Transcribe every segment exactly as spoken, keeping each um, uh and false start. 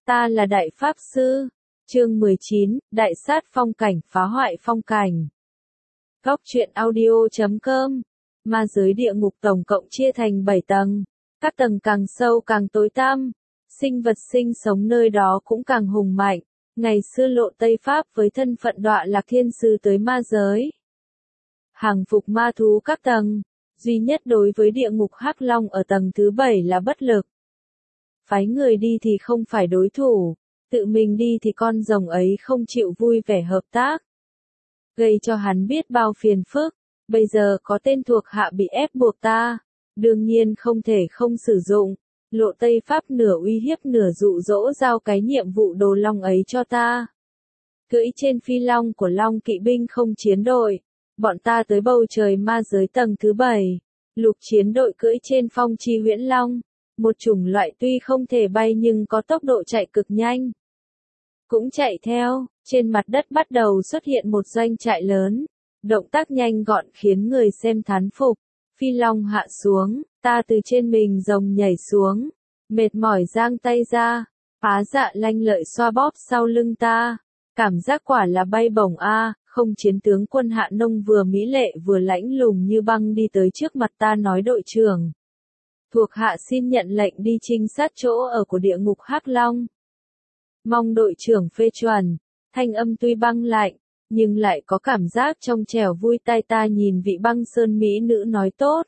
Ta là Đại Pháp Sư. Chương mười chín, Đại sát phong cảnh phá hoại phong cảnh. Góc truyện audio chấm com. Ma giới địa ngục tổng cộng chia thành bảy tầng. Các tầng càng sâu càng tối tăm. Sinh vật sinh sống nơi đó cũng càng hùng mạnh. Ngày xưa Lộ Tây Pháp với thân phận Đọa Lạc Thiên Sư tới ma giới. Hàng phục ma thú các tầng. Duy nhất đối với địa ngục Hắc Long ở tầng thứ bảy là bất lực. Phái người đi thì không phải đối thủ. Tự mình đi thì con rồng ấy không chịu vui vẻ hợp tác. Gây cho hắn biết bao phiền phức. Bây giờ có tên thuộc hạ bị ép buộc ta. Đương nhiên không thể không sử dụng. Lộ Tây Pháp nửa uy hiếp nửa dụ dỗ giao cái nhiệm vụ đồ long ấy cho ta. Cưỡi trên phi long của Long Kỵ binh không chiến đội. Bọn ta tới bầu trời ma giới tầng thứ bảy. Lục chiến đội cưỡi trên phong chi huyễn long. Một chủng loại tuy không thể bay nhưng có tốc độ chạy cực nhanh. Cũng chạy theo, trên mặt đất bắt đầu xuất hiện một doanh trại lớn. Động tác nhanh gọn khiến người xem thán phục. Phi long hạ xuống, ta từ trên mình rồng nhảy xuống. Mệt mỏi giang tay ra, phá dạ lanh lợi xoa bóp sau lưng ta. Cảm giác quả là bay bổng a. Không chiến tướng quân Hạ Nông vừa mỹ lệ vừa lãnh lùng như băng đi tới trước mặt ta nói đội trưởng. Thuộc hạ xin nhận lệnh đi trinh sát chỗ ở của địa ngục Hắc Long. Mong đội trưởng phê chuẩn. Thanh âm tuy băng lạnh, nhưng lại có cảm giác trong trẻo vui tai ta nhìn vị băng sơn mỹ nữ nói tốt.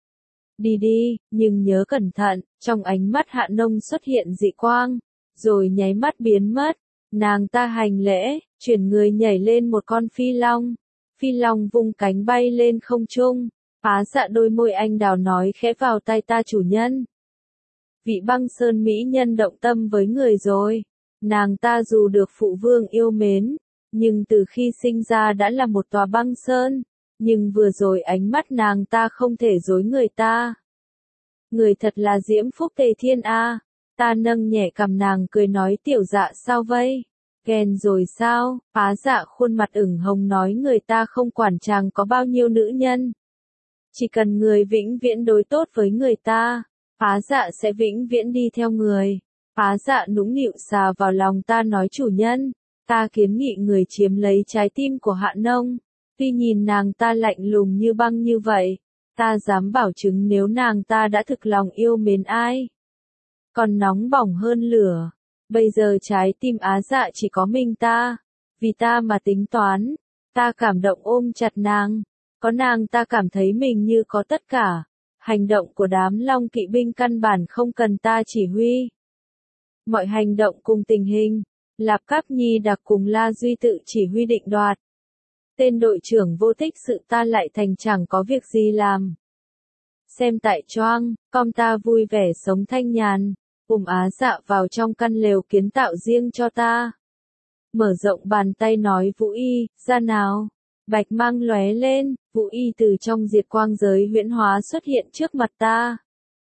Đi đi, nhưng nhớ cẩn thận, trong ánh mắt Hạ Nông xuất hiện dị quang, rồi nháy mắt biến mất. Nàng ta hành lễ, chuyển người nhảy lên một con phi long. Phi long vung cánh bay lên không trung. Phá dạ đôi môi anh đào nói khẽ vào tai ta chủ nhân. Vị băng sơn mỹ nhân động tâm với người rồi. Nàng ta dù được phụ vương yêu mến, nhưng từ khi sinh ra đã là một tòa băng sơn. Nhưng vừa rồi ánh mắt nàng ta không thể dối người ta. Người thật là diễm phúc tề thiên a. Ta nâng nhẹ cằm nàng cười nói tiểu dạ sao vây? Ghen rồi sao? Phá dạ khuôn mặt ửng hồng nói người ta không quản chàng có bao nhiêu nữ nhân. Chỉ cần người vĩnh viễn đối tốt với người ta, phá dạ sẽ vĩnh viễn đi theo người. Phá dạ nũng nịu xà vào lòng ta nói chủ nhân, ta kiến nghị người chiếm lấy trái tim của Hạ Nông. Tuy nhìn nàng ta lạnh lùng như băng như vậy, ta dám bảo chứng nếu nàng ta đã thực lòng yêu mến ai, còn nóng bỏng hơn lửa. Bây giờ trái tim Á Dạ chỉ có mình ta, vì ta mà tính toán, ta cảm động ôm chặt nàng. Có nàng ta cảm thấy mình như có tất cả. Hành động của đám Long Kỵ binh căn bản không cần ta chỉ huy. Mọi hành động cùng tình hình, Lạp Cáp Nhi đặc cùng La Duy tự chỉ huy định đoạt. Tên đội trưởng vô tích sự ta lại thành chẳng có việc gì làm. Xem tại choang, com ta vui vẻ sống thanh nhàn, ôm Á Dạ vào trong căn lều kiến tạo riêng cho ta. Mở rộng bàn tay nói Vũ Y, ra nào. Bạch mang lóe lên, Vũ Y từ trong diệt quang giới huyễn hóa xuất hiện trước mặt ta.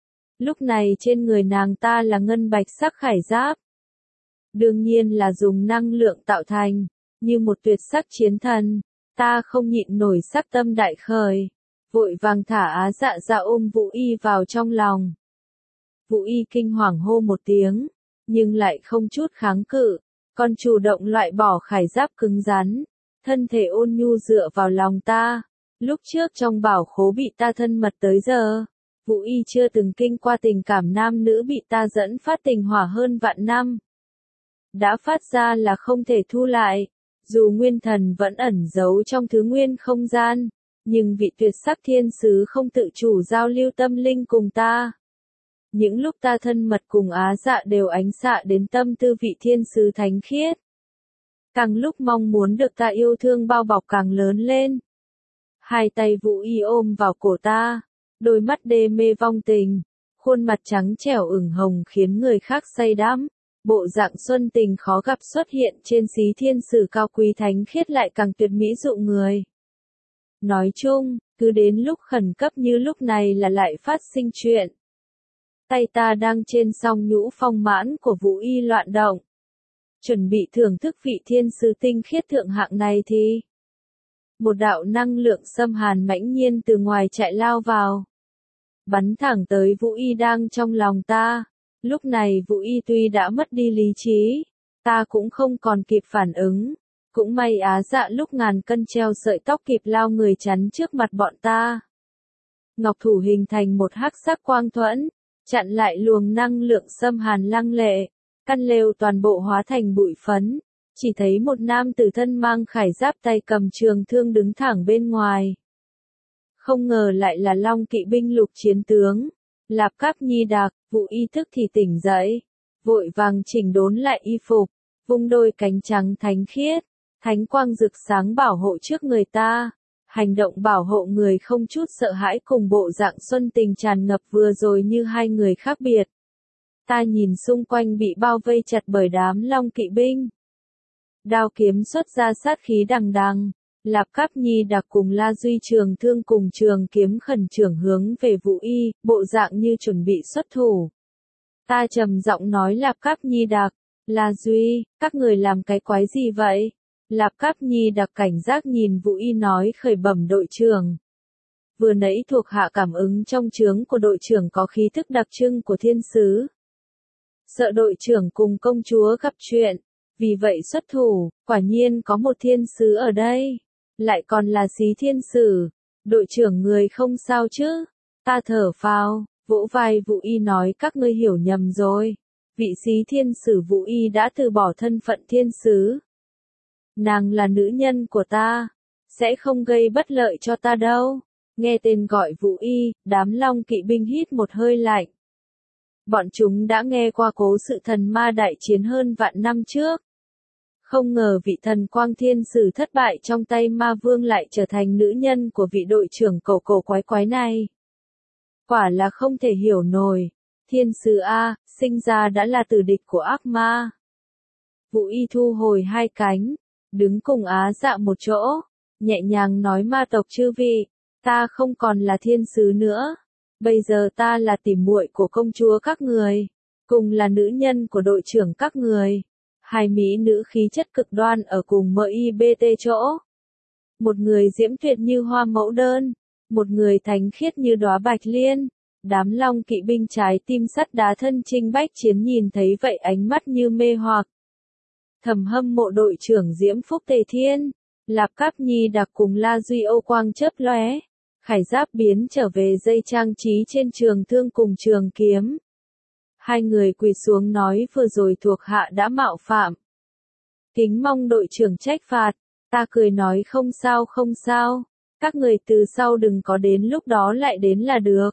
Lúc này trên người nàng ta là ngân bạch sắc khải giáp. Đương nhiên là dùng năng lượng tạo thành, như một tuyệt sắc chiến thần. Ta không nhịn nổi sắc tâm đại khởi, vội vàng thả Á Dạ ra ôm Vũ Y vào trong lòng. Vũ Y kinh hoàng hô một tiếng, nhưng lại không chút kháng cự, còn chủ động loại bỏ khải giáp cứng rắn. Thân thể ôn nhu dựa vào lòng ta. Lúc trước trong bảo khố bị ta thân mật tới giờ, Vũ Y chưa từng kinh qua tình cảm nam nữ bị ta dẫn phát tình hỏa hơn vạn năm. Đã phát ra là không thể thu lại. Dù nguyên thần vẫn ẩn giấu trong thứ nguyên không gian, nhưng vị tuyệt sắc thiên sứ không tự chủ giao lưu tâm linh cùng ta. Những lúc ta thân mật cùng Á Dạ đều ánh xạ đến tâm tư vị thiên sứ thánh khiết. Càng lúc mong muốn được ta yêu thương bao bọc càng lớn lên. Hai tay Vũ Y ôm vào cổ ta, đôi mắt đê mê vong tình, khuôn mặt trắng trẻo ửng hồng khiến người khác say đắm. Bộ dạng xuân tình khó gặp xuất hiện trên xí thiên sử cao quý thánh khiết lại càng tuyệt mỹ dụ người. Nói chung, cứ đến lúc khẩn cấp như lúc này là lại phát sinh chuyện. Tay ta đang trên song nhũ phong mãn của Vũ Y loạn động. Chuẩn bị thưởng thức vị thiên sứ tinh khiết thượng hạng này thì một đạo năng lượng xâm hàn mãnh nhiên từ ngoài chạy lao vào, bắn thẳng tới Vũ Y đang trong lòng ta. Lúc này Vũ Y tuy đã mất đi lý trí, ta cũng không còn kịp phản ứng. Cũng may Á Dạ lúc ngàn cân treo sợi tóc kịp lao người chắn trước mặt bọn ta. Ngọc thủ hình thành một hắc sắc quang thuẫn, chặn lại luồng năng lượng xâm hàn lăng lệ, căn lều toàn bộ hóa thành bụi phấn, chỉ thấy một nam tử thân mang khải giáp tay cầm trường thương đứng thẳng bên ngoài. Không ngờ lại là Long Kỵ binh lục chiến tướng, Lạp Cáp Nhi Đạc. Vũ Y thức thì tỉnh dậy, vội vàng chỉnh đốn lại y phục, vung đôi cánh trắng thánh khiết, thánh quang rực sáng bảo hộ trước người ta. Hành động bảo hộ người không chút sợ hãi cùng bộ dạng xuân tình tràn ngập vừa rồi như hai người khác biệt. Ta nhìn xung quanh bị bao vây chặt bởi đám Long Kỵ binh. Đao kiếm xuất ra sát khí đằng đằng, Lạp Cáp Nhi Đạc cùng La Duy trường thương cùng trường kiếm khẩn trưởng hướng về Vũ Y, bộ dạng như chuẩn bị xuất thủ. Ta trầm giọng nói Lạp Cáp Nhi Đạc, La Duy, các người làm cái quái gì vậy? Lạp Cáp Nhi Đạc cảnh giác nhìn Vũ Y nói khởi bẩm đội trưởng. Vừa nãy thuộc hạ cảm ứng trong trướng của đội trưởng có khí thức đặc trưng của thiên sứ. Sợ đội trưởng cùng công chúa gặp chuyện, vì vậy xuất thủ, quả nhiên có một thiên sứ ở đây. Lại còn là Xí Thiên Sử, đội trưởng người không sao chứ? Ta thở phào, vỗ vai Vũ Y nói các ngươi hiểu nhầm rồi. Vị Xí Thiên Sử Vũ Y đã từ bỏ thân phận thiên sứ. Nàng là nữ nhân của ta, sẽ không gây bất lợi cho ta đâu. Nghe tên gọi Vũ Y, đám Long Kỵ binh hít một hơi lạnh. Bọn chúng đã nghe qua cố sự thần ma đại chiến hơn vạn năm trước. Không ngờ vị thần quang thiên sử thất bại trong tay ma vương lại trở thành nữ nhân của vị đội trưởng cổ cổ quái quái này. Quả là không thể hiểu nổi. Thiên sứ A, sinh ra đã là tử địch của ác ma. Vũ Y thu hồi hai cánh, đứng cùng Á Dạ một chỗ, nhẹ nhàng nói ma tộc chư vị, ta không còn là thiên sứ nữa. Bây giờ ta là tỉ muội của công chúa các người, cùng là nữ nhân của đội trưởng các người. Hai mỹ nữ khí chất cực đoan ở cùng em i bê tê chỗ. Một người diễm tuyệt như hoa mẫu đơn, một người thánh khiết như đóa bạch liên. Đám Long Kỵ binh trái tim sắt đá thân chinh bách chiến nhìn thấy vậy ánh mắt như mê hoặc. Thầm hâm mộ đội trưởng Diễm Phúc Tề Thiên, Lạp Cáp Nhi Đạc cùng La Duy Âu quang chớp lóe, khải giáp biến trở về dây trang trí trên trường thương cùng trường kiếm. Hai người quỳ xuống nói vừa rồi thuộc hạ đã mạo phạm. Kính mong đội trưởng trách phạt, ta cười nói không sao không sao, các người từ sau đừng có đến lúc đó lại đến là được.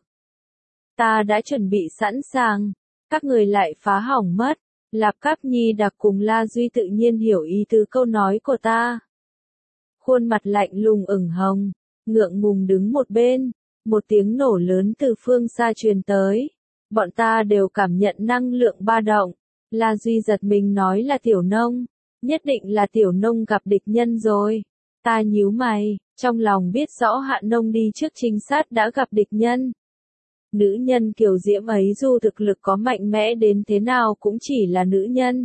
Ta đã chuẩn bị sẵn sàng, các người lại phá hỏng mất. Lạp Cáp Nhi Đạc cùng La Duy tự nhiên hiểu ý tứ câu nói của ta. Khuôn mặt lạnh lùng ửng hồng, ngượng ngùng đứng một bên, một tiếng nổ lớn từ phương xa truyền tới. Bọn ta đều cảm nhận năng lượng ba động. La Duy giật mình nói là Tiểu Nông, nhất định là Tiểu Nông gặp địch nhân rồi. Ta nhíu mày, trong lòng biết rõ Hạ Nông đi trước trinh sát đã gặp địch nhân. Nữ nhân kiều diễm ấy dù thực lực có mạnh mẽ đến thế nào cũng chỉ là nữ nhân.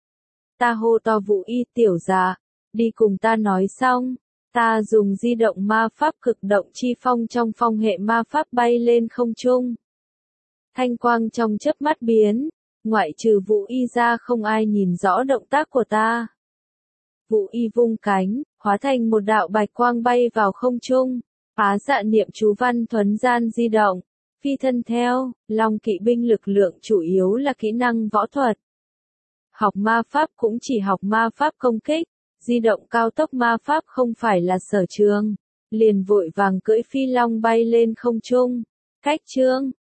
Ta hô to Vũ Y tiểu dạ, đi cùng ta nói xong. Ta dùng di động ma pháp cực động chi phong trong phong hệ ma pháp bay lên không trung. Thanh quang trong chớp mắt biến, ngoại trừ Vũ Y ra không ai nhìn rõ động tác của ta. Vũ Y vung cánh, hóa thành một đạo bạch quang bay vào không trung. Á Dạ niệm chú văn thuấn gian di động, phi thân theo. Long Kỵ binh lực lượng chủ yếu là kỹ năng võ thuật. Học ma pháp cũng chỉ học ma pháp công kích, di động cao tốc ma pháp không phải là sở trường. Liền vội vàng cưỡi phi long bay lên không trung. Cách chương